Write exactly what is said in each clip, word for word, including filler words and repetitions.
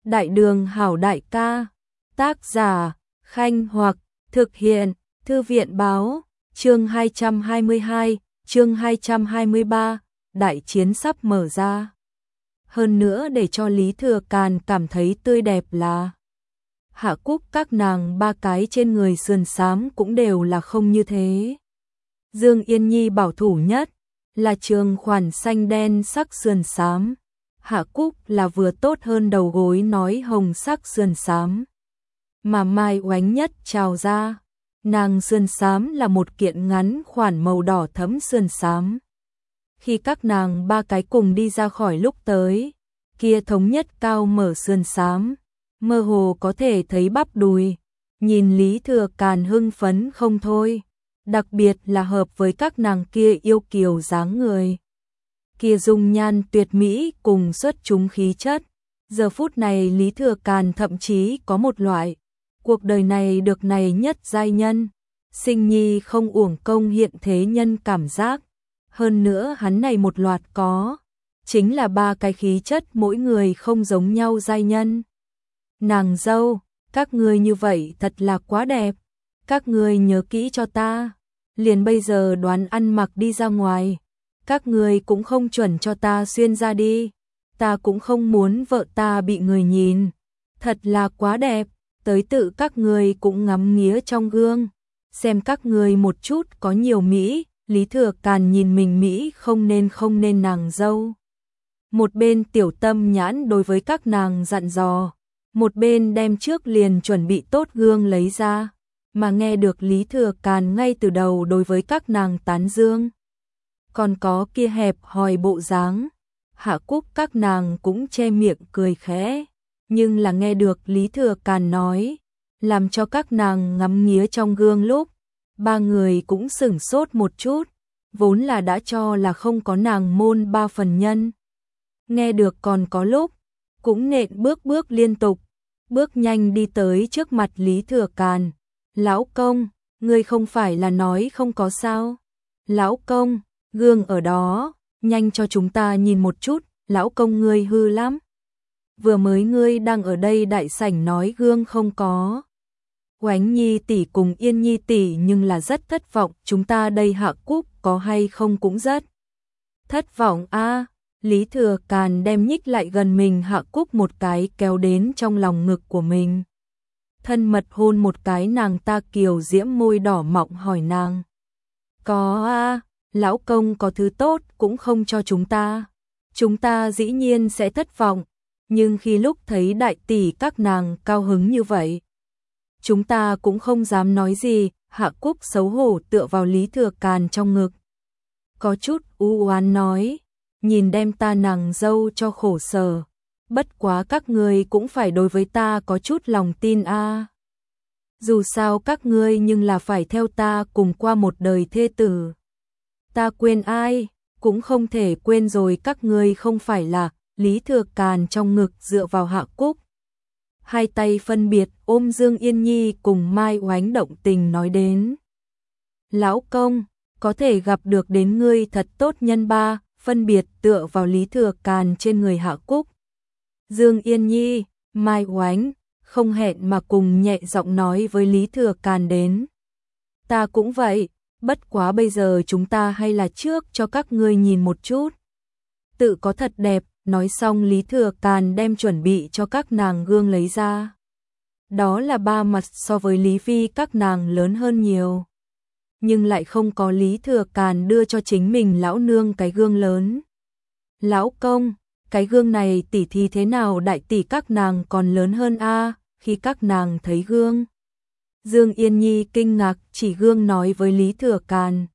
Đại đường hảo đại ca, tác giả, Khanh Hoặc, thực hiện, Thư viện báo, chương hai trăm hai mươi hai, chương hai trăm hai mươi ba, đại chiến sắp mở ra. Hơn nữa để cho Lý Thừa Càn cảm thấy tươi đẹp là Hạ Cúc các nàng ba cái trên người sườn xám cũng đều là không như thế. Dương Yên Nhi bảo thủ nhất, là trường khoản xanh đen sắc sườn xám. Hạ Cúc là vừa tốt hơn đầu gối nói hồng sắc sườn xám. Mà Mai Oánh nhất trào ra, nàng sườn xám là một kiện ngắn khoản màu đỏ thẫm sườn xám. Khi các nàng ba cái cùng đi ra khỏi lúc tới, kia thống nhất cao mở sườn xám, mơ hồ có thể thấy bắp đùi, nhìn Lý Thừa Càn hưng phấn không thôi, đặc biệt là hợp với các nàng kia yêu kiều dáng người. Kia dung nhan tuyệt mỹ cùng xuất chúng khí chất, giờ phút này Lý Thừa Càn thậm chí có một loại cuộc đời này được này nhất giai nhân, sinh nhi không uổng công hiện thế nhân cảm giác. Hơn nữa hắn này một loạt có, chính là ba cái khí chất mỗi người không giống nhau giai nhân. Nàng dâu, các ngươi như vậy thật là quá đẹp, các ngươi nhớ kỹ cho ta, liền bây giờ đoán ăn mặc đi ra ngoài, các ngươi cũng không chuẩn cho ta xuyên ra đi, ta cũng không muốn vợ ta bị người nhìn, thật là quá đẹp, tới tự các ngươi cũng ngắm nghía trong gương, xem các ngươi một chút có nhiều mỹ. Lý Thừa Càn nhìn mình mỹ không nên không nên nàng dâu. Một bên tiểu tâm nhãn đối với các nàng dặn dò, một bên đem trước liền chuẩn bị tốt gương lấy ra, mà nghe được Lý Thừa Càn ngay từ đầu đối với các nàng tán dương. Còn có kia hẹp hòi bộ dáng, Hạ Cúc các nàng cũng che miệng cười khẽ, nhưng là nghe được Lý Thừa Càn nói, làm cho các nàng ngắm nghía trong gương lúc, ba người cũng sửng sốt một chút, vốn là đã cho là không có nàng môn ba phần nhân. Nghe được còn có lúc, cũng nện bước bước liên tục, bước nhanh đi tới trước mặt Lý Thừa Càn. Lão công, ngươi không phải là nói không có sao? Lão công, gương ở đó, nhanh cho chúng ta nhìn một chút, lão công ngươi hư lắm. Vừa mới ngươi đang ở đây đại sảnh nói gương không có. Oánh Nhi tỷ cùng Yên Nhi tỷ nhưng là rất thất vọng, chúng ta đây Hạ Cúc có hay không cũng rất thất vọng a. À, Lý Thừa Càn đem nhích lại gần mình Hạ Cúc một cái kéo đến trong lòng ngực của mình. Thân mật hôn một cái nàng ta kiều diễm môi đỏ mọng hỏi nàng. Có a, à, lão công có thứ tốt cũng không cho chúng ta. Chúng ta dĩ nhiên sẽ thất vọng, nhưng khi lúc thấy đại tỷ các nàng cao hứng như vậy, chúng ta cũng không dám nói gì. Hạ Cúc xấu hổ tựa vào Lý Thừa Càn trong ngực, có chút u oán nói, nhìn đem ta nàng dâu cho khổ sở, bất quá các ngươi cũng phải đối với ta có chút lòng tin a. À. Dù sao các ngươi nhưng là phải theo ta cùng qua một đời thê tử. Ta quên ai, cũng không thể quên rồi các ngươi không phải là. Lý Thừa Càn trong ngực dựa vào Hạ Cúc, hai tay phân biệt ôm Dương Yên Nhi cùng Mai Oánh động tình nói đến. Lão công, có thể gặp được đến ngươi thật tốt nhân ba, phân biệt tựa vào Lý Thừa Càn trên người Hạ Cúc. Dương Yên Nhi, Mai Oánh, không hẹn mà cùng nhẹ giọng nói với Lý Thừa Càn đến. Ta cũng vậy, bất quá bây giờ chúng ta hay là trước cho các ngươi nhìn một chút. Tự có thật đẹp. Nói xong Lý Thừa Càn đem chuẩn bị cho các nàng gương lấy ra. Đó là ba mặt so với Lý Phi các nàng lớn hơn nhiều. Nhưng lại không có Lý Thừa Càn đưa cho chính mình lão nương cái gương lớn. Lão công, cái gương này tỷ thì thế nào đại tỷ các nàng còn lớn hơn a. À, khi các nàng thấy gương. Dương Yên Nhi kinh ngạc chỉ gương nói với Lý Thừa Càn.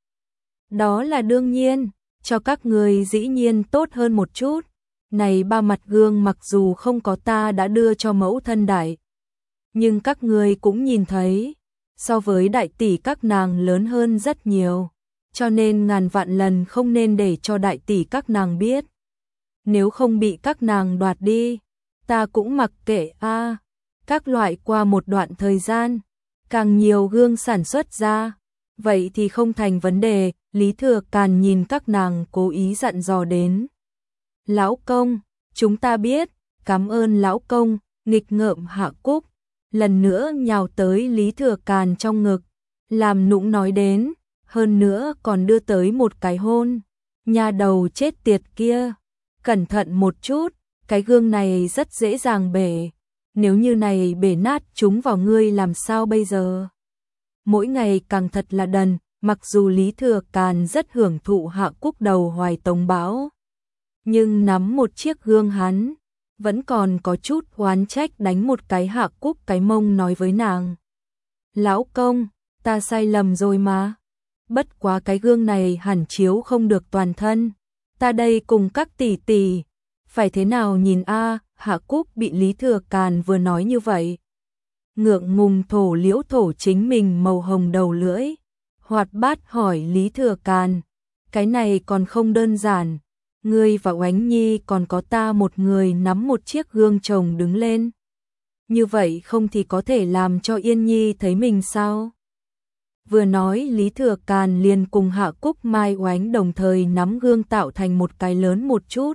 Đó là đương nhiên, cho các người dĩ nhiên tốt hơn một chút. Này ba mặt gương mặc dù không có ta đã đưa cho mẫu thân đại, nhưng các người cũng nhìn thấy, so với đại tỷ các nàng lớn hơn rất nhiều, cho nên ngàn vạn lần không nên để cho đại tỷ các nàng biết. Nếu không bị các nàng đoạt đi, ta cũng mặc kệ a. À, các loại qua một đoạn thời gian, càng nhiều gương sản xuất ra, vậy thì không thành vấn đề. Lý Thừa Càn nhìn các nàng cố ý dặn dò đến. Lão công, chúng ta biết, cảm ơn lão công, nghịch ngợm Hạ Cúc, lần nữa nhào tới Lý Thừa Càn trong ngực, làm nũng nói đến, hơn nữa còn đưa tới một cái hôn. Nhà đầu chết tiệt kia, cẩn thận một chút, cái gương này rất dễ dàng bể, nếu như này bể nát chúng vào ngươi làm sao bây giờ? Mỗi ngày càng thật là đần, mặc dù Lý Thừa Càn rất hưởng thụ Hạ Cúc đầu hoài tống bão, nhưng nắm một chiếc gương hắn vẫn còn có chút oán trách, đánh một cái Hạ Cúc cái mông nói với nàng: "Lão công, ta sai lầm rồi mà. Bất quá cái gương này hẳn chiếu không được toàn thân. Ta đây cùng các tỷ tỷ, phải thế nào nhìn a?" Hạ Cúc bị Lý Thừa Càn vừa nói như vậy, ngượng ngùng thổ liễu thổ chính mình màu hồng đầu lưỡi, hoạt bát hỏi Lý Thừa Càn: "Cái này còn không đơn giản, ngươi và Oánh Nhi còn có ta một người nắm một chiếc gương chồng đứng lên. Như vậy không thì có thể làm cho Yên Nhi thấy mình sao?" Vừa nói Lý Thừa Càn liền cùng Hạ Cúc Mai Oánh đồng thời nắm gương tạo thành một cái lớn một chút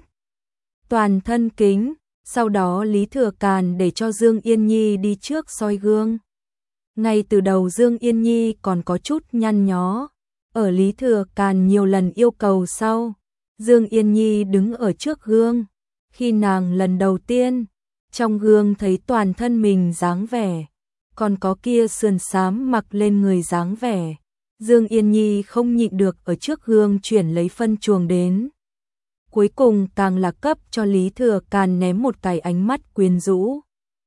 toàn thân kính, sau đó Lý Thừa Càn để cho Dương Yên Nhi đi trước soi gương. Ngay từ đầu Dương Yên Nhi còn có chút nhăn nhó, ở Lý Thừa Càn nhiều lần yêu cầu sau, Dương Yên Nhi đứng ở trước gương, khi nàng lần đầu tiên trong gương thấy toàn thân mình dáng vẻ, còn có kia sườn xám mặc lên người dáng vẻ, Dương Yên Nhi không nhịn được ở trước gương chuyển lấy phân chuồng đến. Cuối cùng càng là cấp cho Lý Thừa Càn ném một cái ánh mắt quyến rũ.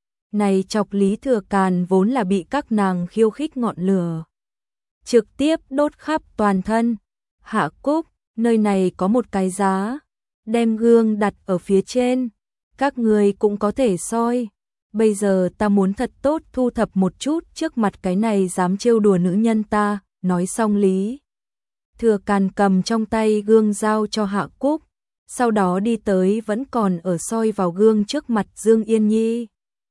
Này chọc Lý Thừa Càn vốn là bị các nàng khiêu khích ngọn lửa, trực tiếp đốt khắp toàn thân. Hạ Cúc, nơi này có một cái giá, đem gương đặt ở phía trên, các người cũng có thể soi. Bây giờ ta muốn thật tốt thu thập một chút trước mặt cái này dám trêu đùa nữ nhân ta. Nói xong Lý Thừa Càn cầm trong tay gương giao cho Hạ Cúc, sau đó đi tới vẫn còn ở soi vào gương trước mặt Dương Yên Nhi.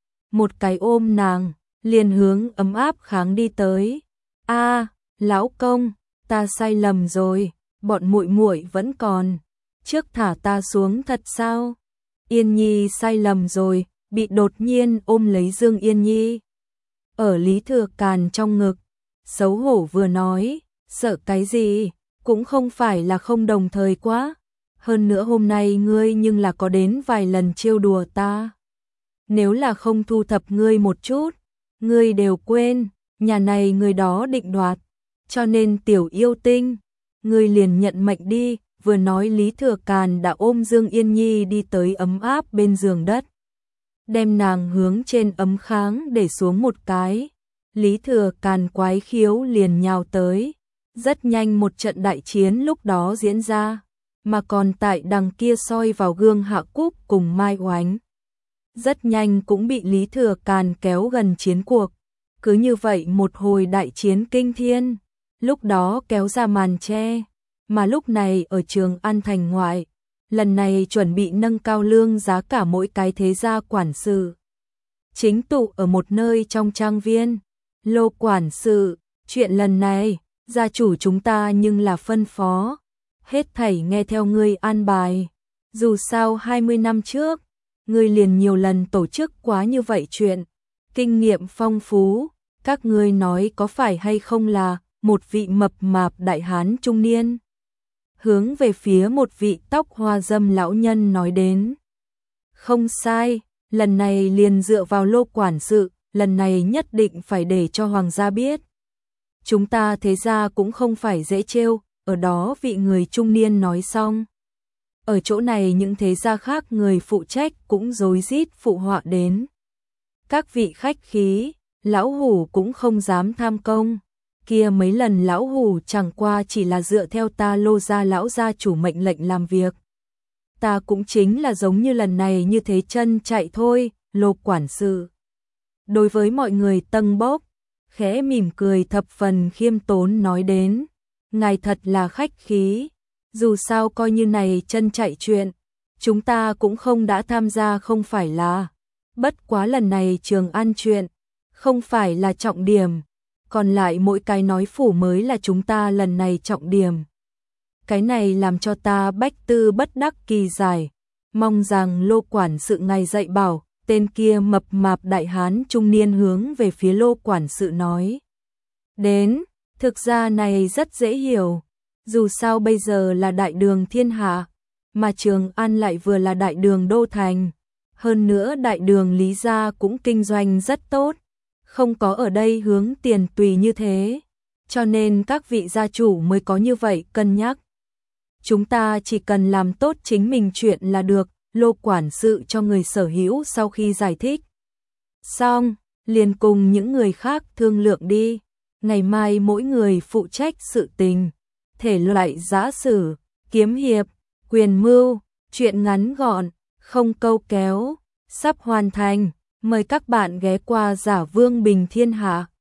Một cái ôm nàng, liền hướng ấm áp kháng đi tới. "A, lão công, ta sai lầm rồi, bọn muội muội vẫn còn, trước thả ta xuống thật sao?" Yên Nhi sai lầm rồi, bị đột nhiên ôm lấy Dương Yên Nhi. Ở Lý Thừa Càn trong ngực, xấu hổ vừa nói, sợ cái gì, cũng không phải là không đồng thời quá. Hơn nữa hôm nay ngươi nhưng là có đến vài lần trêu đùa ta. Nếu là không thu thập ngươi một chút, ngươi đều quên, nhà này người đó định đoạt. Cho nên tiểu yêu tinh, ngươi liền nhận mệnh đi. Vừa nói Lý Thừa Càn đã ôm Dương Yên Nhi đi tới ấm áp bên giường đất, đem nàng hướng trên ấm kháng để xuống một cái. Lý Thừa Càn quái khiếu liền nhào tới. Rất nhanh một trận đại chiến lúc đó diễn ra, mà còn tại đằng kia soi vào gương Hạ Cúc cùng Mai Oánh, rất nhanh cũng bị Lý Thừa Càn kéo gần chiến cuộc. Cứ như vậy một hồi đại chiến kinh thiên, lúc đó kéo ra màn che. Mà lúc này ở Trường An thành ngoại, lần này chuẩn bị nâng cao lương giá cả mỗi cái thế gia quản sự chính tụ ở một nơi trong trang viên. "Lô quản sự, chuyện lần này, gia chủ chúng ta nhưng là phân phó, hết thảy nghe theo ngươi an bài. Dù sao hai mươi năm trước, ngươi liền nhiều lần tổ chức quá như vậy chuyện, kinh nghiệm phong phú, các ngươi nói có phải hay không?" Là một vị mập mạp đại hán trung niên hướng về phía một vị tóc hoa dâm lão nhân nói đến. "Không sai, lần này liền dựa vào Lô quản sự, lần này nhất định phải để cho hoàng gia biết. Chúng ta thế gia cũng không phải dễ trêu." Ở đó vị người trung niên nói xong, ở chỗ này những thế gia khác người phụ trách cũng rối rít phụ họa đến. "Các vị khách khí, lão hủ cũng không dám tham công. Kia mấy lần lão hủ chẳng qua chỉ là dựa theo ta Lô gia lão gia chủ mệnh lệnh làm việc. Ta cũng chính là giống như lần này như thế chân chạy thôi." Lô quản sự đối với mọi người tâng bốc, khẽ mỉm cười thập phần khiêm tốn nói đến. "Ngài thật là khách khí, dù sao coi như này chân chạy chuyện, chúng ta cũng không đã tham gia không phải là. Bất quá lần này Trường An chuyện, không phải là trọng điểm, còn lại mỗi cái nói phủ mới là chúng ta lần này trọng điểm. Cái này làm cho ta bách tư bất đắc kỳ giải, mong rằng Lô quản sự ngài dạy bảo, Tên kia mập mạp đại hán trung niên hướng về phía Lô quản sự nói. Đến, thực ra này rất dễ hiểu. Dù sao bây giờ là đại đường thiên hạ, mà Trường An lại vừa là đại đường đô thành. Hơn nữa đại đường Lý gia cũng kinh doanh rất tốt, không có ở đây hướng tiền tùy như thế. Cho nên các vị gia chủ mới có như vậy cân nhắc. Chúng ta chỉ cần làm tốt chính mình chuyện là được, Lô quản sự cho người sở hữu sau khi giải thích. Xong, liền cùng những người khác thương lượng đi. Ngày mai mỗi người phụ trách sự tình, thể loại giã sử, kiếm hiệp, quyền mưu, chuyện ngắn gọn, không câu kéo, sắp hoàn thành. Mời các bạn ghé qua Giả Vương Bình Thiên Hạ.